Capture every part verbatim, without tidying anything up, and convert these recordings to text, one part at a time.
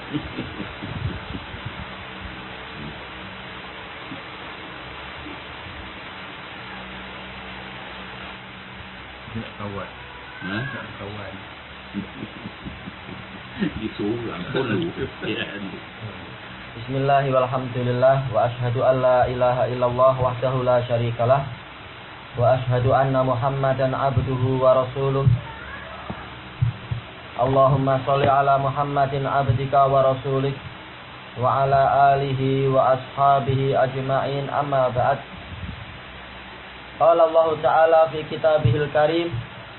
Tidak kawan. Hah? Tidak kawan. Disuruh puluh. Bismillahirrahmanirrahim. Walhamdulillah wa asyhadu an la ilaha illallah wahdahu la syarikalah wa asyhadu anna Muhammadan abduhu wa rasuluh. Allahumma sholli ala Muhammadin abdika wa rasulik wa ala alihi wa ashabihi ajma'in, amma ba'd. Qala Allah Ta'ala fi kitabihil karim,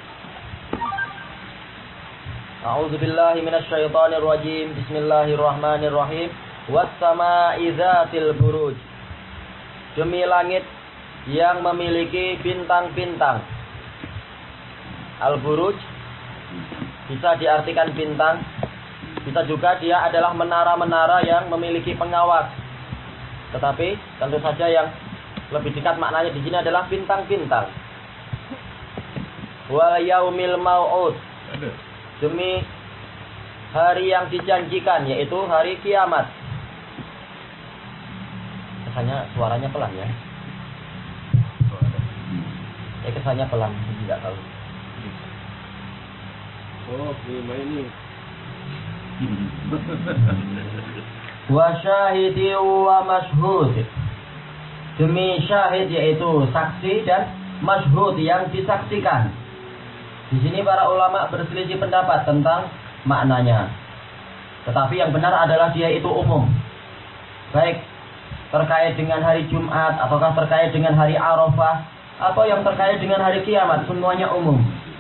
A'udzu billahi minasy syaithanir rajim. Bismillahirrahmanirrahim. Was-samaa'i dzatil buruj. Demi langit yang memiliki bintang-bintang. Al-buruj bisa diartikan bintang, bisa juga dia adalah menara-menara yang memiliki pengawas. Tetapi tentu saja yang lebih dekat maknanya di sini adalah bintang-bintang. Wal yaumil mau'ud. Demi hari yang dijanjikan, yaitu hari kiamat. Kesannya suaranya pelan ya. Ya kesannya pelan, tidak tahu. Oh, ini ini. Wa syahidi wa mashhud. Demi syahid yaitu saksi dan mashhud yang disaksikan. Di sini para ulama berselisih pendapat tentang maknanya. Tetapi yang benar adalah dia itu umum. Baik terkait dengan hari Jumat ataukah terkait dengan hari Arafah atau yang terkait dengan hari kiamat, semuanya umum.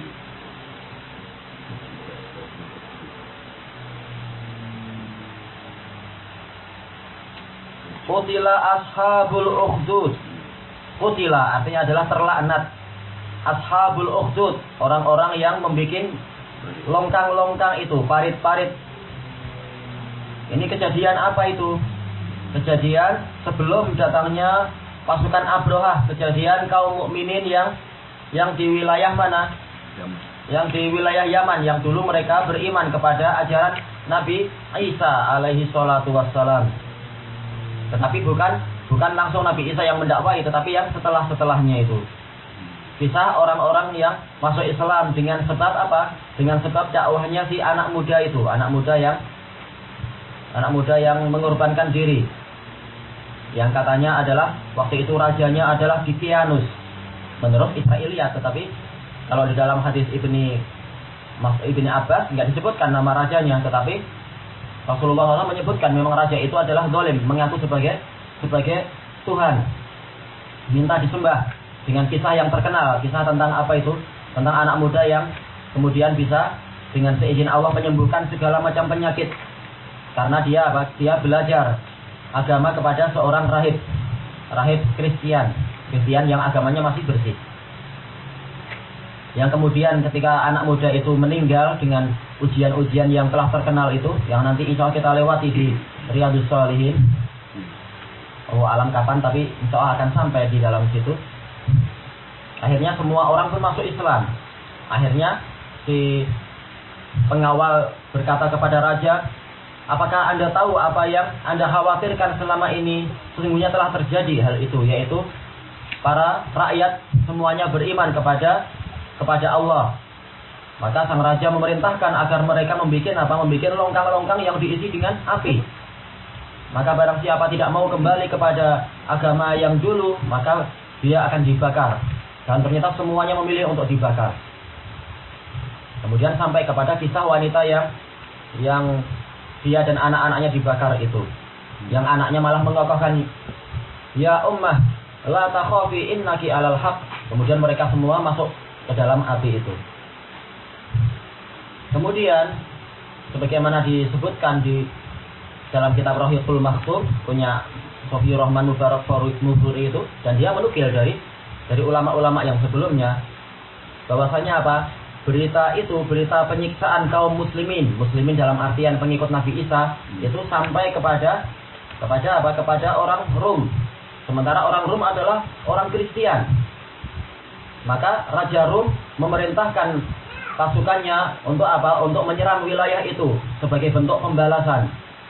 Qutila ashabul ukhdud. Qutila artinya adalah terlaknat. Ashabul ukhdud, orang-orang yang membuat longkang-longkang itu, parit-parit. Ini kejadian apa itu? Kejadian sebelum datangnya pasukan Abrahah, kejadian kaum mukminin yang yang di wilayah mana? Yang di wilayah Yaman, yang dulu mereka beriman kepada ajaran Nabi Isa alaihi salatu wassalam. Tetapi bukan bukan langsung Nabi Isa yang mendakwai, tetapi yang setelah-setelahnya itu. Kisah orang-orang yang masuk Islam dengan sebab apa? Dengan sebab dakwahnya si anak muda itu, anak muda yang anak muda yang mengorbankan diri. Yang katanya adalah waktu itu rajanya adalah Dikianus menurut Israiliyat, tetapi kalau di dalam hadis Ibni Ibni Abbas nggak disebutkan nama rajanya, tetapi Rasulullah shallallahu alaihi wasallam menyebutkan memang raja itu adalah zalim, mengaku sebagai sebagai Tuhan, minta disembah, dengan kisah yang terkenal, kisah tentang apa itu? Tentang anak muda yang kemudian bisa dengan seizin Allah menyembuhkan segala macam penyakit karena dia apa? Dia belajar agama kepada seorang rahib, rahib Kristen, Kristen yang agamanya masih bersih. Yang kemudian ketika anak muda itu meninggal dengan ujian-ujian yang telah terkenal itu, yang nanti insya Allah kita lewati di Riyadhus Shalihin. Oh alam kapan, tapi insya Allah akan sampai di dalam situ. Akhirnya semua orang pun masuk Islam. Akhirnya si pengawal berkata kepada raja, apakah Anda tahu apa yang Anda khawatirkan selama ini? Sesungguhnya telah terjadi hal itu, yaitu para rakyat semuanya beriman kepada kepada Allah. Maka sang raja memerintahkan agar mereka membuat apa? Membuat longkang-longkang yang diisi dengan api. Maka barang siapa tidak mau kembali kepada agama yang dulu, maka dia akan dibakar. Dan ternyata semuanya memilih untuk dibakar. Kemudian sampai kepada kisah wanita yang yang dia dan anak-anaknya dibakar itu. Yang anaknya malah mengokohkan, ya ummah, la takhafi innaki alal haq. Kemudian mereka semua masuk ke dalam api itu. Kemudian sebagaimana disebutkan di dalam kitab Rahiqul Makhtum punya Sofiur Rahman Mubarak Muburi itu, dan dia menukil dari dari ulama-ulama yang sebelumnya bahwasanya apa? Berita itu, berita penyiksaan kaum muslimin, muslimin dalam artian pengikut Nabi Isa, itu sampai kepada kepada apa? Kepada orang Rum. Sementara orang Rum adalah orang Kristen. Maka Raja Rum memerintahkan pasukannya untuk apa? Untuk menyerang wilayah itu sebagai bentuk pembalasan.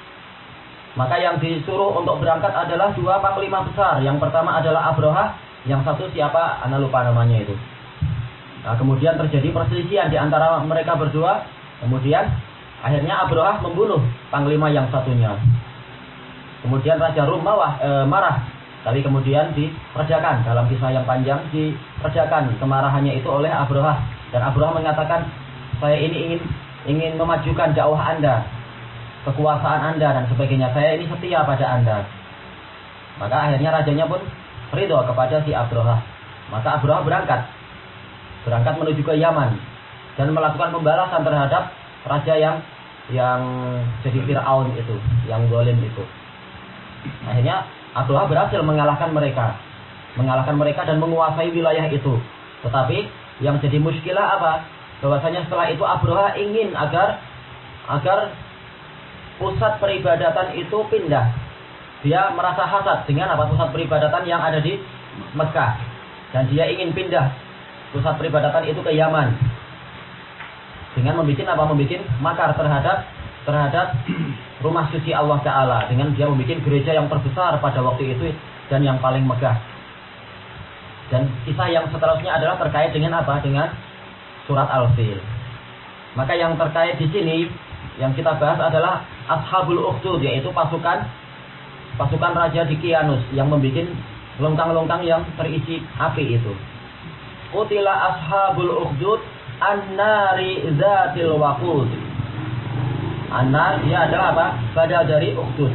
Maka yang disuruh untuk berangkat adalah dua panglima besar. Yang pertama adalah Abrahah, yang satu siapa? Ana lupa namanya itu. Nah, kemudian terjadi perselisihan di antara mereka berdua. Kemudian akhirnya Abrahah membunuh panglima yang satunya. Kemudian Raja Rum marah, e, marah. Tapi kemudian diredakan dalam kisah yang panjang, diredakan kemarahannya itu oleh Abrahah. Dan Abrahah mengatakan, saya ini ingin ingin memajukan dakwah Anda, kekuasaan Anda dan sebagainya. Saya ini setia pada Anda. Maka akhirnya rajanya pun ridho kepada si Abrahah. Maka Abrahah berangkat, berangkat menuju ke Yaman dan melakukan pembalasan terhadap raja yang yang jadi Fir'aun itu, yang zalim itu. Akhirnya Abrahah berhasil mengalahkan mereka, mengalahkan mereka dan menguasai wilayah itu. Tetapi yang jadi muskilah apa? Bahwasanya setelah itu Abrahah ingin agar agar pusat peribadatan itu pindah. Dia merasa hasad dengan apa? Pusat peribadatan yang ada di Mekah, dan dia ingin pindah pusat peribadatan itu ke Yaman dengan membuat apa? Membuat makar terhadap terhadap rumah suci Allah Ta'ala, dengan dia membuat gereja yang terbesar pada waktu itu dan yang paling megah. Dan kisah yang seterusnya adalah terkait dengan apa? Dengan surat Al-Fil. Maka yang terkait di sini yang kita bahas adalah Ashabul Ukhdud, yaitu pasukan pasukan Raja Dikianus yang membuat longkang-longkang yang terisi api itu. Qutila Ashabul Ukhdud an-nari dzatil waqud. An-nar dia adalah apa? Badal dari ukhdud,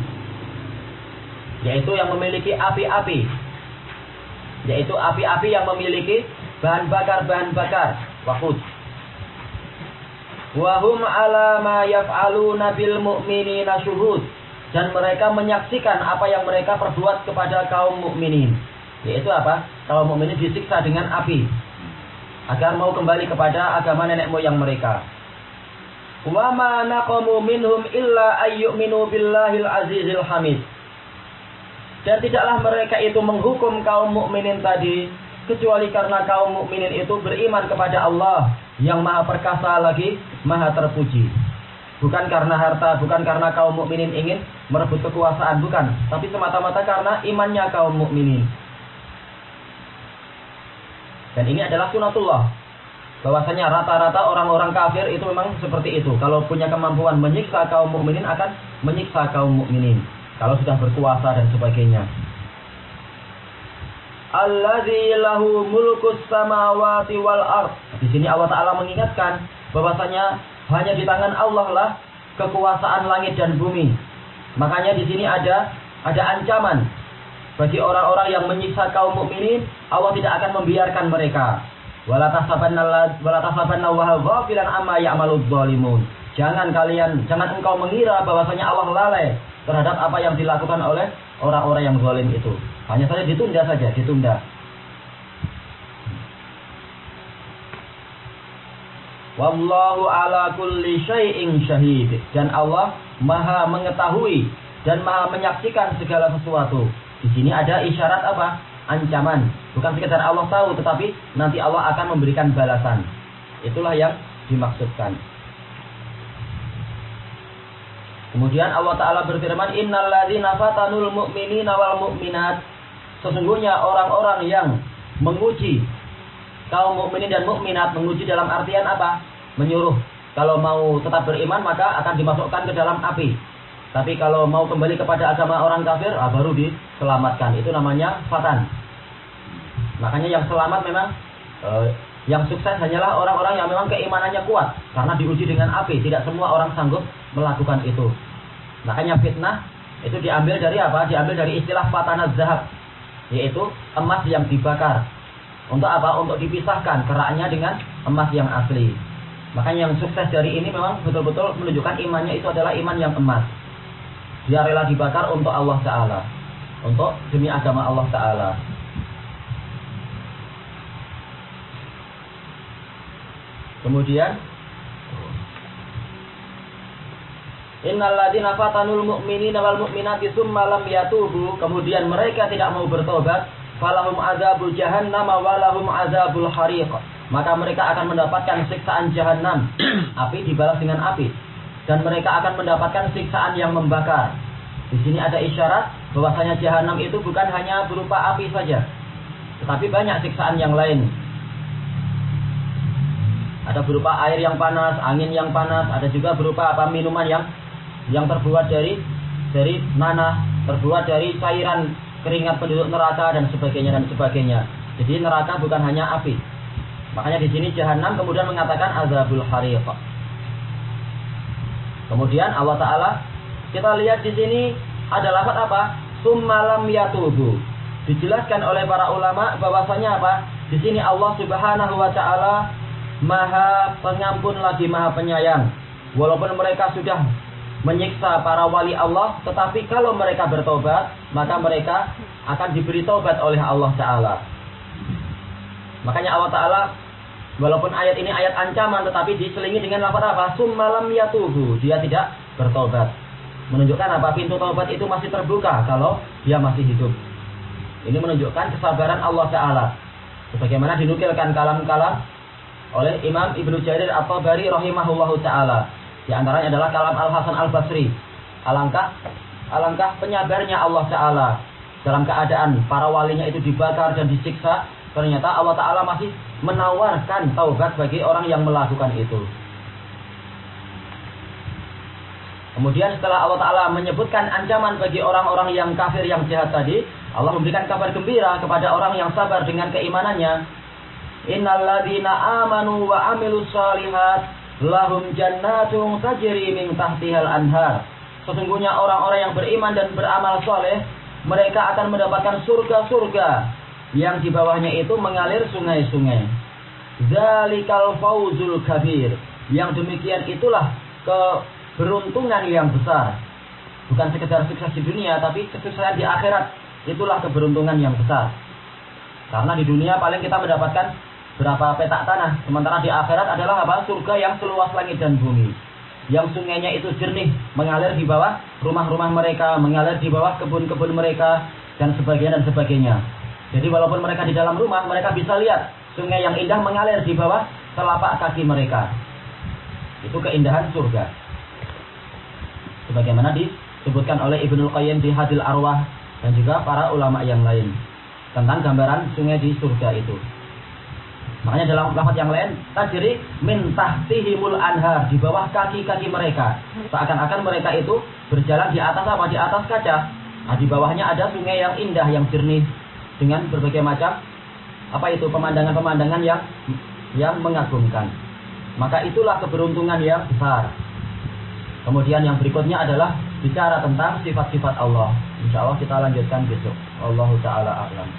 yaitu yang memiliki api-api, yaitu api-api yang memiliki bahan bakar-bahan bakar, waqud. Wa hum ala ma yaf'aluna bil mu'minina syuhud, dan mereka menyaksikan apa yang mereka perbuat kepada kaum mukminin. Yaitu apa? Kaum mukminin disiksa dengan api agar mau kembali kepada agama nenek moyang mereka. Wa ma naqamu minhum illa ayyuminu billahil azizil hamid. Dan tidaklah mereka itu menghukum kaum mukminin tadi kecuali karena kaum mukminin itu beriman kepada Allah yang Maha Perkasa lagi Maha Terpuji. Bukan karena harta, bukan karena kaum mukminin ingin merebut kekuasaan, bukan, tapi semata-mata karena imannya kaum mukminin. Dan ini adalah sunatullah, bahwasanya rata-rata orang-orang kafir itu memang seperti itu. Kalau punya kemampuan menyiksa kaum mukminin akan menyiksa kaum mukminin kalau sudah berkuasa dan sebagainya. Allazi lahu mulkus samawati wal ard. Di sini Allah Ta'ala mengingatkan bahwasanya hanya di tangan Allah lah kekuasaan langit dan bumi. Makanya di sini ada ada ancaman bagi orang-orang yang menyiksa kaum mukminin. Allah tidak akan membiarkan mereka. Wala tahsabanna wa ghafilan amma ya'maludz zalimun. Jangan kalian, jangan engkau mengira bahwasanya Allah lalai terhadap apa yang dilakukan oleh orang-orang yang zalim itu. Hanya saja ditunda saja, ditunda. Wallahu ala kulli syai'in syahid. Dan Allah Maha mengetahui dan Maha menyaksikan segala sesuatu. Di sini ada isyarat apa? Ancaman. Bukan sekedar Allah tahu, tetapi nanti Allah akan memberikan balasan. Itulah yang dimaksudkan. Kemudian Allah Ta'ala berfirman, Innal ladzina fatanul mu'minina wal mu'minat. Sesungguhnya orang-orang yang menguji kaum mukminin dan mukminat, menguji dalam artian apa? Menyuruh. Kalau mau tetap beriman maka akan dimasukkan ke dalam api. Tapi kalau mau kembali kepada agama orang kafir, ah, baru diselamatkan. Itu namanya fatan. Makanya yang selamat memang, eh, yang sukses hanyalah orang-orang yang memang keimanannya kuat. Karena diuji dengan api. Tidak semua orang sanggup melakukan itu. Makanya fitnah itu diambil dari apa? Diambil dari istilah fatanaz zahab. Yaitu emas yang dibakar. Untuk apa? Untuk dipisahkan keraknya dengan emas yang asli. Makanya yang sukses dari ini memang betul-betul menunjukkan imannya itu adalah iman yang emas. Dia rela dibakar untuk Allah Ta'ala. Untuk demi agama Allah Ta'ala. Kemudian Innal ladzina fatanul mu'minina wal mu'minati tsumma lam yatubu. Kemudian mereka tidak mau bertobat, falahum adzabul jahannam wa lahum adzabul hariq. Maka mereka akan mendapatkan siksaan jahanam, api dibalas dengan api, dan mereka akan mendapatkan siksaan yang membakar. Di sini ada isyarat bahwasanya jahanam itu bukan hanya berupa api saja, tetapi banyak siksaan yang lain. Ada berupa air yang panas, angin yang panas, ada juga berupa apa minuman yang yang terbuat dari dari nanah, terbuat dari cairan keringat penduduk neraka dan sebagainya dan sebagainya. Jadi neraka bukan hanya api. Makanya di sini jahanam kemudian mengatakan azabul hariq. Kemudian Allah Taala, kita lihat di sini ada lafaz apa? Summalam yatubu. Dijelaskan oleh para ulama bahwasanya apa? Di sini Allah Subhanahu wa taala Maha Pengampun lagi Maha Penyayang. Walaupun mereka sudah menyiksa para wali Allah, tetapi kalau mereka bertobat, maka mereka akan diberi tobat oleh Allah Taala. Makanya Allah Taala, walaupun ayat ini ayat ancaman, tetapi diselingi dengan lafaz apa? Summalam yatubu. Dia tidak bertobat. Menunjukkan apa? Pintu taubat itu masih terbuka kalau dia masih hidup. Ini menunjukkan kesabaran Allah Ta'ala. Sebagaimana dinukilkan kalam-kalam oleh Imam Ibnu Jarir At-Tabari rahimahullahu ta'ala. Di antaranya adalah kalam Al-Hasan Al-Basri. Alangkah alangkah penyabarnya Allah Ta'ala dalam keadaan para walinya itu dibakar dan disiksa. Ternyata Allah Ta'ala masih menawarkan taubat bagi orang yang melakukan itu. Kemudian setelah Allah Ta'ala menyebutkan ancaman bagi orang-orang yang kafir yang jahat tadi, Allah memberikan kabar gembira kepada orang yang sabar dengan keimanannya. Innalladzina amanu wa amilus shalihat lahum jannatun tajri min tahtihal anhar. Sesungguhnya orang-orang yang beriman dan beramal soleh, mereka akan mendapatkan surga-surga yang di bawahnya itu mengalir sungai-sungai. Zalikal fauzul kabir. Yang demikian itulah keberuntungan yang besar. Bukan sekedar sukses di dunia, tapi kesuksesan di akhirat. Itulah keberuntungan yang besar. Karena di dunia paling kita mendapatkan berapa petak tanah. Sementara di akhirat adalah apa? Surga yang seluas langit dan bumi. Yang sungainya itu jernih, mengalir di bawah rumah-rumah mereka, mengalir di bawah kebun-kebun mereka, dan sebagainya dan sebagainya. Jadi walaupun mereka di dalam rumah, mereka bisa lihat sungai yang indah mengalir di bawah telapak kaki mereka. Itu keindahan surga. Sebagaimana disebutkan oleh Ibnul Qayyim di Hadil Arwah dan juga para ulama yang lain tentang gambaran sungai di surga itu. Makanya dalam lafaz yang lain, tajri min tahtihimul anhar, di bawah kaki-kaki mereka. Seakan-akan mereka itu berjalan di atas apa? Di atas kaca. Nah, di bawahnya ada sungai yang indah, yang jernih dengan berbagai macam apa itu pemandangan-pemandangan yang yang mengagumkan. Maka itulah keberuntungan yang besar. Kemudian yang berikutnya adalah bicara tentang sifat-sifat Allah. Insya Allah kita lanjutkan besok. Allahu ta'ala a'lam.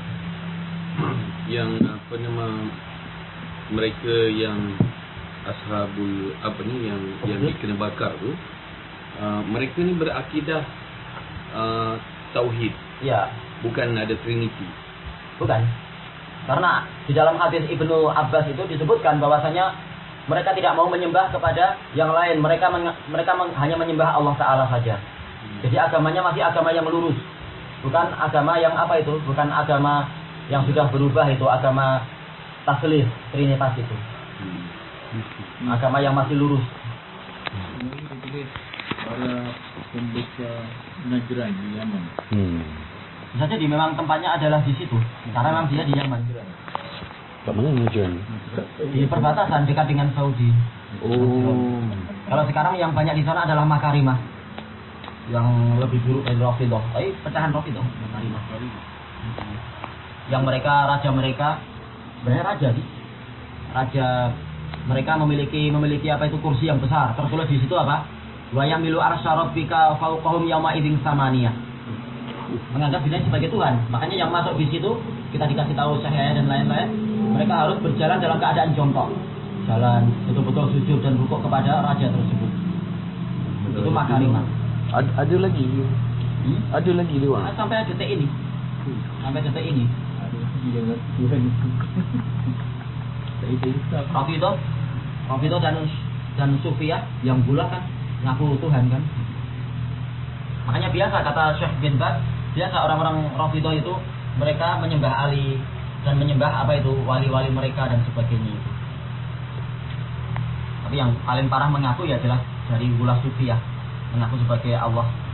Yang apa nama mereka yang ashabul apa ni yang yang dikena bakar tu, uh, mereka ni berakidah uh, tauhid. Ya. Bukan ada trinity. Bukan. Karena di dalam hadis Ibnu Abbas itu disebutkan bahwasanya mereka tidak mau menyembah kepada yang lain. Mereka meng, mereka meng, hanya menyembah Allah Ta'ala saja. Hmm. Jadi agamanya masih agama yang lurus. Bukan agama yang apa itu? Bukan agama yang sudah berubah itu. Agama taslih, trinitas itu. Hmm. Agama yang masih lurus. Para pembaca Najran di Yaman. Hmm. Bisa jadi memang tempatnya adalah di situ. Karena memang dia di Yaman. Kat mana Najran? Di perbatasan dekat dengan Saudi. Oh. Kalau sekarang yang banyak di sana adalah Makarimah. Yang lebih buruk dari Rafidah. Tapi pecahan Rafidah, Makarimah. Yang mereka, raja mereka, sebenarnya raja sih. Raja mereka memiliki memiliki apa itu kursi yang besar. Tertulis di situ apa? Wa yamilu arsy rabbika fawqahum yauma idzin samaniyah. Menganggap dirinya sebagai Tuhan. Makanya yang masuk di situ kita dikasih tahu syahaya dan lain-lain, mereka harus berjalan dalam keadaan jongkok. Jalan betul-betul sujud dan rukuk kepada raja tersebut. Betul, itu Makarimah. Ada, ada lagi. Hmm? Ada lagi dia. Nah, sampai detik ini. Sampai detik ini. Dia Tuhan. Rafidah, Rafidah dan dan Sufiyah yang gula kan ngaku Tuhan kan. Makanya biasa kata Syekh bin Baz, biasa orang-orang Rafidah itu mereka menyembah Ali dan menyembah apa itu wali-wali mereka dan sebagainya itu. Tapi yang paling parah mengaku ya jelas dari gula Sufiyah, mengaku sebagai Allah.